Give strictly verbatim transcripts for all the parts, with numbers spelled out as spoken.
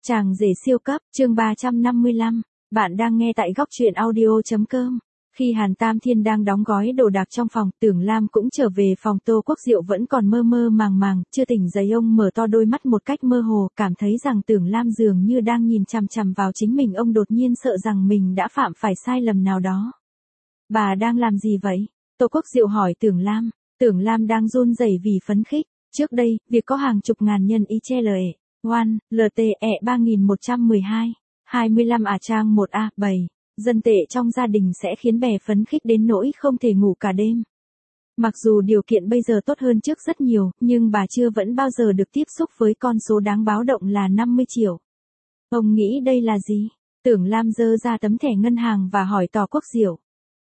Chàng rể siêu cấp, chương ba trăm năm mươi lăm, bạn đang nghe tại góc truyện audio.com. Khi Hàn Tam Thiên đang đóng gói đồ đạc trong phòng, Tưởng Lam cũng trở về phòng. Tô Quốc Diệu vẫn còn mơ mơ màng màng, chưa tỉnh dậy. Ông mở to đôi mắt một cách mơ hồ, cảm thấy rằng Tưởng Lam dường như đang nhìn chằm chằm vào chính mình. Ông đột nhiên sợ rằng mình đã phạm phải sai lầm nào đó. Bà đang làm gì vậy? Tô Quốc Diệu hỏi Tưởng Lam. Tưởng Lam đang run rẩy vì phấn khích. Trước đây, việc có hàng chục ngàn nhân y che lời One, lờ tê e ba nghìn một trăm mười hai, hai mươi lăm à trang một a bảy, dân tệ trong gia đình sẽ khiến bè phấn khích đến nỗi không thể ngủ cả đêm. Mặc dù điều kiện bây giờ tốt hơn trước rất nhiều, nhưng bà chưa vẫn bao giờ được tiếp xúc với con số đáng báo động là năm mươi triệu. Ông nghĩ đây là gì? Tưởng Lam giơ ra tấm thẻ ngân hàng và hỏi Tô Quốc Diệu.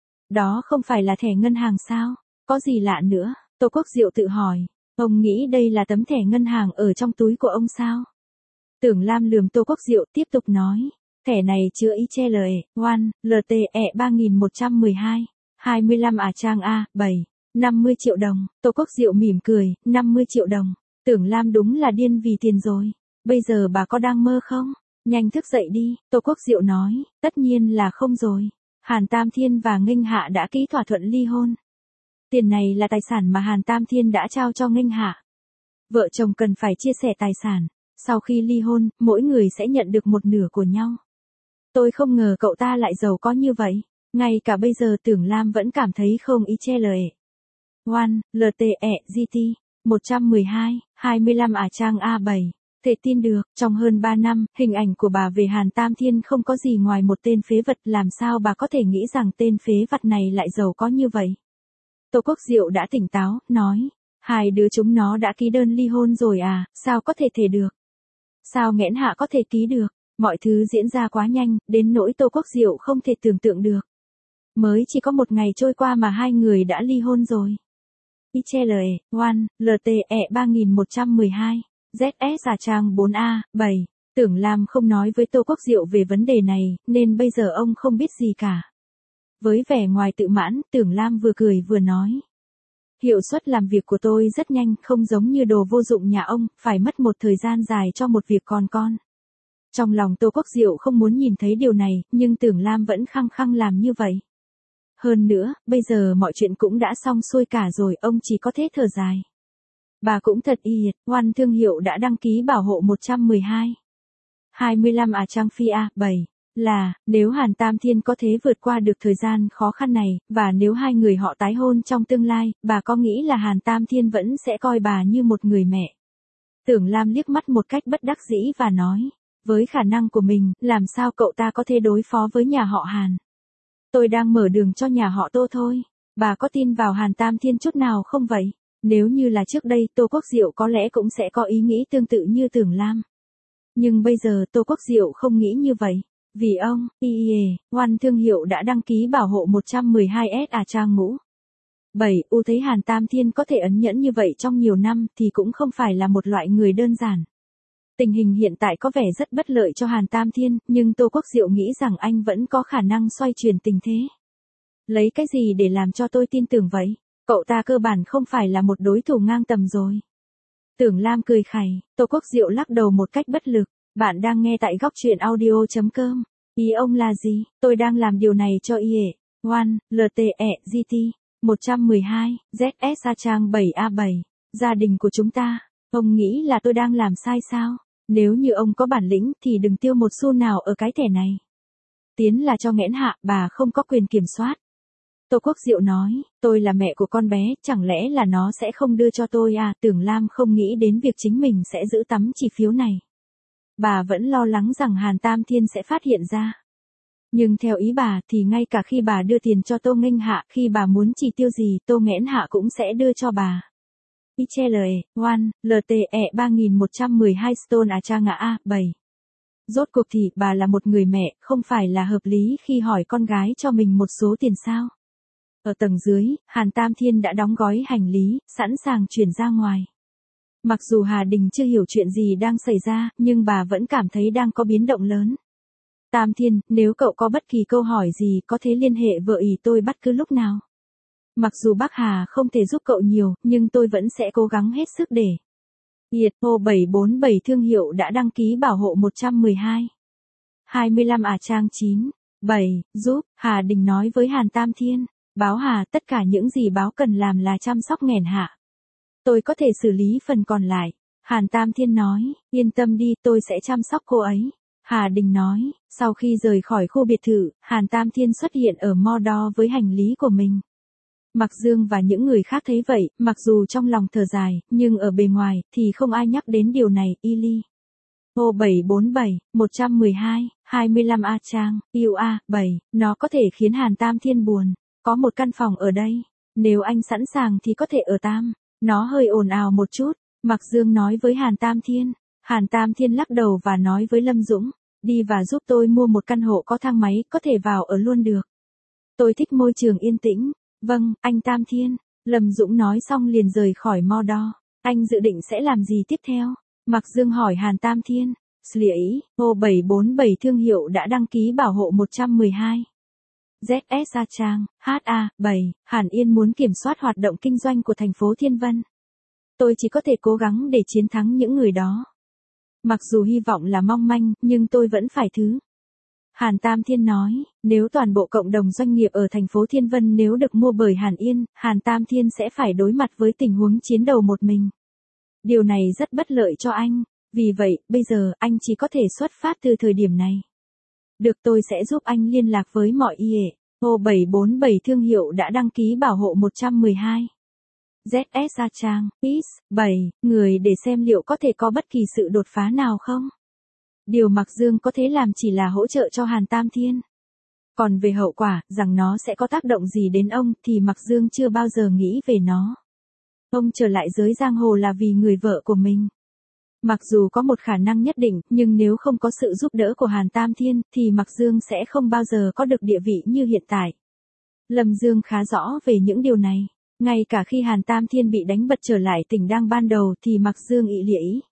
Đó không phải là thẻ ngân hàng sao? Có gì lạ nữa? Tô Quốc Diệu tự hỏi. Ông nghĩ đây là tấm thẻ ngân hàng ở trong túi của ông sao? Tưởng Lam lườm Tô Quốc Diệu tiếp tục nói. Thẻ này chứa y che lời One, lờ tê e ba nghìn một trăm mười hai, hai mươi lăm à trang A, bảy, năm mươi triệu đồng. Tô Quốc Diệu mỉm cười, năm mươi triệu đồng. Tưởng Lam đúng là điên vì tiền rồi. Bây giờ bà có đang mơ không? Nhanh thức dậy đi, Tô Quốc Diệu nói. Tất nhiên là không rồi. Hàn Tam Thiên và Nghênh Hạ đã ký thỏa thuận ly hôn. Tiền này là tài sản mà Hàn Tam Thiên đã trao cho Nghênh Hạ. Vợ chồng cần phải chia sẻ tài sản. Sau khi ly hôn, mỗi người sẽ nhận được một nửa của nhau. Tôi không ngờ cậu ta lại giàu có như vậy. Ngay cả bây giờ Tưởng Lam vẫn cảm thấy không y che lời. One, lờ tê e giê tê, một trăm mười hai, hai mươi lăm à trang A bảy. Thể tin được, trong hơn ba năm, hình ảnh của bà về Hàn Tam Thiên không có gì ngoài một tên phế vật. Làm sao bà có thể nghĩ rằng tên phế vật này lại giàu có như vậy? Tô Quốc Diệu đã tỉnh táo, nói. Hai đứa chúng nó đã ký đơn ly hôn rồi à, sao có thể thể được? Sao Nghẽn Hạ có thể ký được? Mọi thứ diễn ra quá nhanh, đến nỗi Tô Quốc Diệu không thể tưởng tượng được. Mới chỉ có một ngày trôi qua mà hai người đã ly hôn rồi. Y che lời One, lờ tê e ba nghìn một trăm mười hai, zét ét à trang bốn a, bảy. Tưởng Lam không nói với Tô Quốc Diệu về vấn đề này, nên bây giờ ông không biết gì cả. Với vẻ ngoài tự mãn, Tưởng Lam vừa cười vừa nói. Hiệu suất làm việc của tôi rất nhanh, không giống như đồ vô dụng nhà ông, phải mất một thời gian dài cho một việc còn con. Trong lòng Tô Quốc Diệu không muốn nhìn thấy điều này, nhưng Tưởng Lam vẫn khăng khăng làm như vậy. Hơn nữa, bây giờ mọi chuyện cũng đã xong xuôi cả rồi, ông chỉ có thế thở dài. Bà cũng thật yệt, One thương hiệu đã đăng ký bảo hộ một trăm mười hai. hai mươi lăm à trang phi A, bảy. Là, nếu Hàn Tam Thiên có thể vượt qua được thời gian khó khăn này, và nếu hai người họ tái hôn trong tương lai, bà có nghĩ là Hàn Tam Thiên vẫn sẽ coi bà như một người mẹ? Tưởng Lam liếc mắt một cách bất đắc dĩ và nói, với khả năng của mình, làm sao cậu ta có thể đối phó với nhà họ Hàn? Tôi đang mở đường cho nhà họ Tô thôi. Bà có tin vào Hàn Tam Thiên chút nào không vậy? Nếu như là trước đây, Tô Quốc Diệu có lẽ cũng sẽ có ý nghĩ tương tự như Tưởng Lam. Nhưng bây giờ Tô Quốc Diệu không nghĩ như vậy. Vì ông, i e, One thương hiệu đã đăng ký bảo hộ một trăm mười hai S à trang ngũ. bảy. U thấy Hàn Tam Thiên có thể ẩn nhẫn như vậy trong nhiều năm thì cũng không phải là một loại người đơn giản. Tình hình hiện tại có vẻ rất bất lợi cho Hàn Tam Thiên, nhưng Tô Quốc Diệu nghĩ rằng anh vẫn có khả năng xoay chuyển tình thế. Lấy cái gì để làm cho tôi tin tưởng vậy? Cậu ta cơ bản không phải là một đối thủ ngang tầm rồi. Tưởng Lam cười khẩy, Tô Quốc Diệu lắc đầu một cách bất lực. Bạn đang nghe tại góc truyện audio.com. Ý ông là gì? Tôi đang làm điều này cho i e, One, lờ tê e giê tê, một trăm mười hai, zét ét a trang bảy a bảy. Gia đình của chúng ta. Ông nghĩ là tôi đang làm sai sao? Nếu như ông có bản lĩnh thì đừng tiêu một xu nào ở cái thẻ này. Tiến là cho Nghẽn Hạ, bà không có quyền kiểm soát. Tô Quốc Diệu nói, tôi là mẹ của con bé, chẳng lẽ là nó sẽ không đưa cho tôi à? Tưởng Lam không nghĩ đến việc chính mình sẽ giữ tấm chi phiếu này. Bà vẫn lo lắng rằng Hàn Tam Thiên sẽ phát hiện ra. Nhưng theo ý bà thì ngay cả khi bà đưa tiền cho Tô Nghênh Hạ, khi bà muốn chi tiêu gì, Tô Nghẽn Hạ cũng sẽ đưa cho bà. Y che lời One, lờ tê e ba nghìn một trăm mười hai Stone à trang A, bảy. Rốt cuộc thì bà là một người mẹ, không phải là hợp lý khi hỏi con gái cho mình một số tiền sao? Ở tầng dưới, Hàn Tam Thiên đã đóng gói hành lý, sẵn sàng chuyển ra ngoài. Mặc dù Hà Đình chưa hiểu chuyện gì đang xảy ra, nhưng bà vẫn cảm thấy đang có biến động lớn. Tam Thiên, nếu cậu có bất kỳ câu hỏi gì có thể liên hệ vợ ý tôi bất cứ lúc nào. Mặc dù bác Hà không thể giúp cậu nhiều, nhưng tôi vẫn sẽ cố gắng hết sức để Yệt ô bảy bốn bảy thương hiệu đã đăng ký bảo hộ một trăm mười hai. hai mươi lăm à trang chín. bảy, giúp, Hà Đình nói với Hàn Tam Thiên. Báo Hà, tất cả những gì báo cần làm là chăm sóc nghèn hạ. Tôi có thể xử lý phần còn lại. Hàn Tam Thiên nói, yên tâm đi, tôi sẽ chăm sóc cô ấy. Hà Đình nói, sau khi rời khỏi khu biệt thự, Hàn Tam Thiên xuất hiện ở Mordor với hành lý của mình. Mạc Dương và những người khác thấy vậy, mặc dù trong lòng thở dài, nhưng ở bề ngoài, thì không ai nhắc đến điều này, Ili. ô bảy bốn bảy, một trăm mười hai, hai mươi lăm A Trang, yêu A, bảy, nó có thể khiến Hàn Tam Thiên buồn. Có một căn phòng ở đây. Nếu anh sẵn sàng thì có thể ở Tam. Nó hơi ồn ào một chút. Mạc Dương nói với Hàn Tam Thiên. Hàn Tam Thiên lắc đầu và nói với Lâm Dũng. Đi và giúp tôi mua một căn hộ có thang máy, có thể vào ở luôn được. Tôi thích môi trường yên tĩnh. Vâng, anh Tam Thiên. Lâm Dũng nói xong liền rời khỏi Mordor. Anh dự định sẽ làm gì tiếp theo? Mạc Dương hỏi Hàn Tam Thiên. Sliai, ô bảy bốn bảy thương hiệu đã đăng ký bảo hộ một trăm mười hai. dét ét A Trang, hát A, bảy, Hàn Yên muốn kiểm soát hoạt động kinh doanh của thành phố Thiên Vân. Tôi chỉ có thể cố gắng để chiến thắng những người đó. Mặc dù hy vọng là mong manh, nhưng tôi vẫn phải thứ. Hàn Tam Thiên nói, nếu toàn bộ cộng đồng doanh nghiệp ở thành phố Thiên Vân nếu được mua bởi Hàn Yên, Hàn Tam Thiên sẽ phải đối mặt với tình huống chiến đầu một mình. Điều này rất bất lợi cho anh, vì vậy, bây giờ anh chỉ có thể xuất phát từ thời điểm này. Được, tôi sẽ giúp anh liên lạc với mọi i e. ô bảy bốn bảy thương hiệu đã đăng ký bảo hộ một trăm mười hai. dét ét A Trang, Peace, bảy, người để xem liệu có thể có bất kỳ sự đột phá nào không? Điều Mạc Dương có thể làm chỉ là hỗ trợ cho Hàn Tam Thiên. Còn về hậu quả, rằng nó sẽ có tác động gì đến ông, thì Mạc Dương chưa bao giờ nghĩ về nó. Ông trở lại giới giang hồ là vì người vợ của mình. Mặc dù có một khả năng nhất định, nhưng nếu không có sự giúp đỡ của Hàn Tam Thiên, thì Mạc Dương sẽ không bao giờ có được địa vị như hiện tại. Lâm Dương khá rõ về những điều này. Ngay cả khi Hàn Tam Thiên bị đánh bật trở lại tỉnh đang ban đầu thì Mạc Dương ị lịa ý.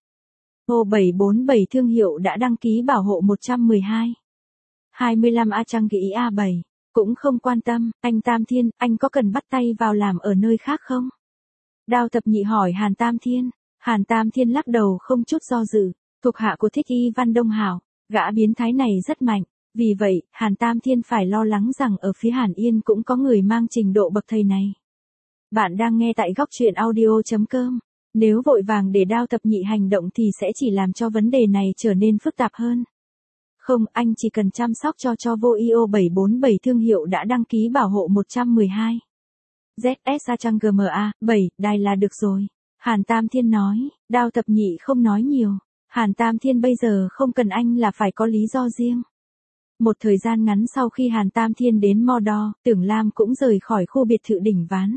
ô bảy bốn bảy thương hiệu đã đăng ký bảo hộ một trăm mười hai. hai mươi lăm A Trang kỹ A bảy. Cũng không quan tâm, anh Tam Thiên, anh có cần bắt tay vào làm ở nơi khác không? Đao Thập Nhị hỏi Hàn Tam Thiên. Hàn Tam Thiên lắc đầu không chút do dự. Thuộc hạ của Thích Y Văn Đông Hảo, gã biến thái này rất mạnh. Vì vậy, Hàn Tam Thiên phải lo lắng rằng ở phía Hàn Yên cũng có người mang trình độ bậc thầy này. Bạn đang nghe tại góc truyện audio chấm com. Nếu vội vàng để Đao Thập Nhị hành động thì sẽ chỉ làm cho vấn đề này trở nên phức tạp hơn. Không, anh chỉ cần chăm sóc cho cho vô i ô bảy bốn bảy thương hiệu đã đăng ký bảo hộ một trăm mười hai. dét ét A Trang giê em a, bảy, đài là được rồi. Hàn Tam Thiên nói, Đao Thập Nhị không nói nhiều. Hàn Tam Thiên bây giờ không cần anh là phải có lý do riêng. Một thời gian ngắn sau khi Hàn Tam Thiên đến Mordor, Tưởng Lam cũng rời khỏi khu biệt thự đỉnh Ván.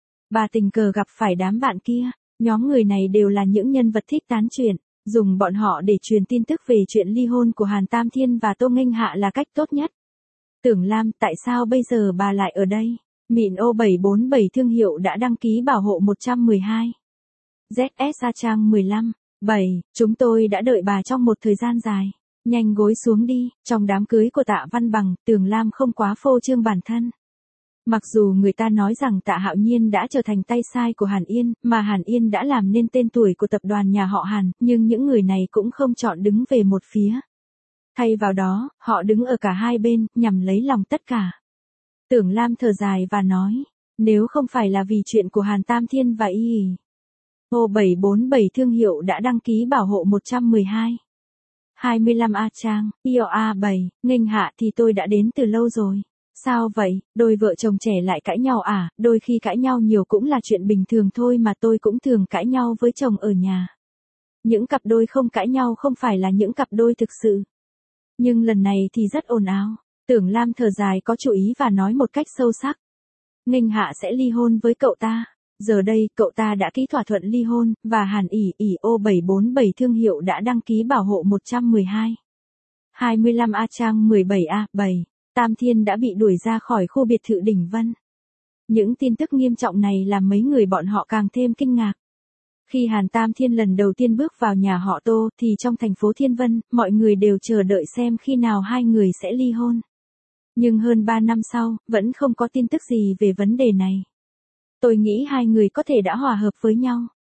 Bà tình cờ gặp phải đám bạn kia, nhóm người này đều là những nhân vật thích tán chuyện, dùng bọn họ để truyền tin tức về chuyện ly hôn của Hàn Tam Thiên và Tô Nghênh Hạ là cách tốt nhất. Tưởng Lam, tại sao bây giờ bà lại ở đây? Mịn ô bảy bốn bảy thương hiệu đã đăng ký bảo hộ một trăm mười hai. dét ét A Trang mười lăm, bảy, chúng tôi đã đợi bà trong một thời gian dài. Nhanh gối xuống đi, trong đám cưới của Tạ Văn Bằng, Tưởng Lam không quá phô trương bản thân. Mặc dù người ta nói rằng Tạ Hạo Nhiên đã trở thành tay sai của Hàn Yên, mà Hàn Yên đã làm nên tên tuổi của tập đoàn nhà họ Hàn, nhưng những người này cũng không chọn đứng về một phía. Thay vào đó, họ đứng ở cả hai bên, nhằm lấy lòng tất cả. Tưởng Lam thở dài và nói, nếu không phải là vì chuyện của Hàn Tam Thiên và Y ô bảy bốn bảy thương hiệu đã đăng ký bảo hộ một trăm mười hai. hai mươi lăm A Trang, i o a bảy, Nghênh Hạ thì tôi đã đến từ lâu rồi. Sao vậy, đôi vợ chồng trẻ lại cãi nhau à? Đôi khi cãi nhau nhiều cũng là chuyện bình thường thôi mà, tôi cũng thường cãi nhau với chồng ở nhà. Những cặp đôi không cãi nhau không phải là những cặp đôi thực sự. Nhưng lần này thì rất ồn ào. Tưởng Lam thở dài có chú ý và nói một cách sâu sắc. Nghênh Hạ sẽ ly hôn với cậu ta. Giờ đây, cậu ta đã ký thỏa thuận ly hôn, và Hàn ỉ ỉ ô bảy bốn bảy thương hiệu đã đăng ký bảo hộ một trăm mười hai. hai mươi lăm A Trang mười bảy A, bảy. Tam Thiên đã bị đuổi ra khỏi khu biệt thự đỉnh Vân. Những tin tức nghiêm trọng này làm mấy người bọn họ càng thêm kinh ngạc. Khi Hàn Tam Thiên lần đầu tiên bước vào nhà họ Tô thì trong thành phố Thiên Vân, mọi người đều chờ đợi xem khi nào hai người sẽ ly hôn. Nhưng hơn ba năm sau, vẫn không có tin tức gì về vấn đề này. Tôi nghĩ hai người có thể đã hòa hợp với nhau.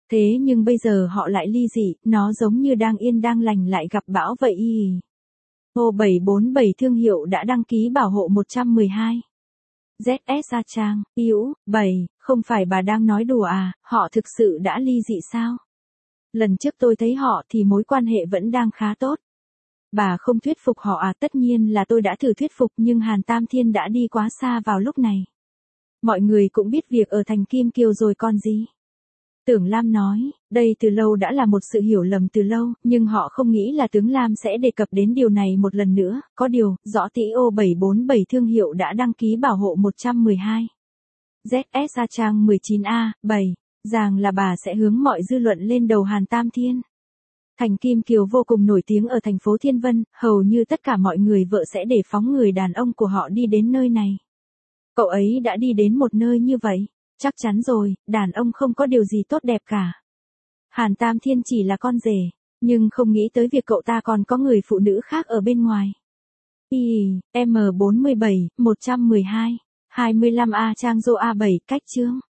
Thế nhưng bây giờ họ lại ly dị, nó giống như đang yên đang lành lại gặp bão vậy y. ô bảy bốn bảy thương hiệu đã đăng ký bảo hộ một trăm mười hai. zét ét Gia Trang, Yếu, bảy, không phải bà đang nói đùa à, họ thực sự đã ly dị sao? Lần trước tôi thấy họ thì mối quan hệ vẫn đang khá tốt. Bà không thuyết phục họ à? Tất nhiên là tôi đã thử thuyết phục nhưng Hàn Tam Thiên đã đi quá xa vào lúc này. Mọi người cũng biết việc ở thành Kim Kiều rồi còn gì. Tưởng Lam nói, đây từ lâu đã là một sự hiểu lầm từ lâu, nhưng họ không nghĩ là tướng Lam sẽ đề cập đến điều này một lần nữa, có điều, rõ tỷ ô bảy bốn bảy thương hiệu đã đăng ký bảo hộ một trăm mười hai. zét ét Gia Trang mười chín A, bảy, rằng là bà sẽ hướng mọi dư luận lên đầu Hàn Tam Thiên. Thành Kim Kiều vô cùng nổi tiếng ở thành phố Thiên Vân, hầu như tất cả mọi người vợ sẽ để phóng người đàn ông của họ đi đến nơi này. Cậu ấy đã đi đến một nơi như vậy. Chắc chắn rồi, đàn ông không có điều gì tốt đẹp cả. Hàn Tam Thiên chỉ là con rể, nhưng không nghĩ tới việc cậu ta còn có người phụ nữ khác ở bên ngoài. Y, M bốn mươi bảy, một trăm mười hai, hai mươi lăm A Trang Dô A bảy, cách chương.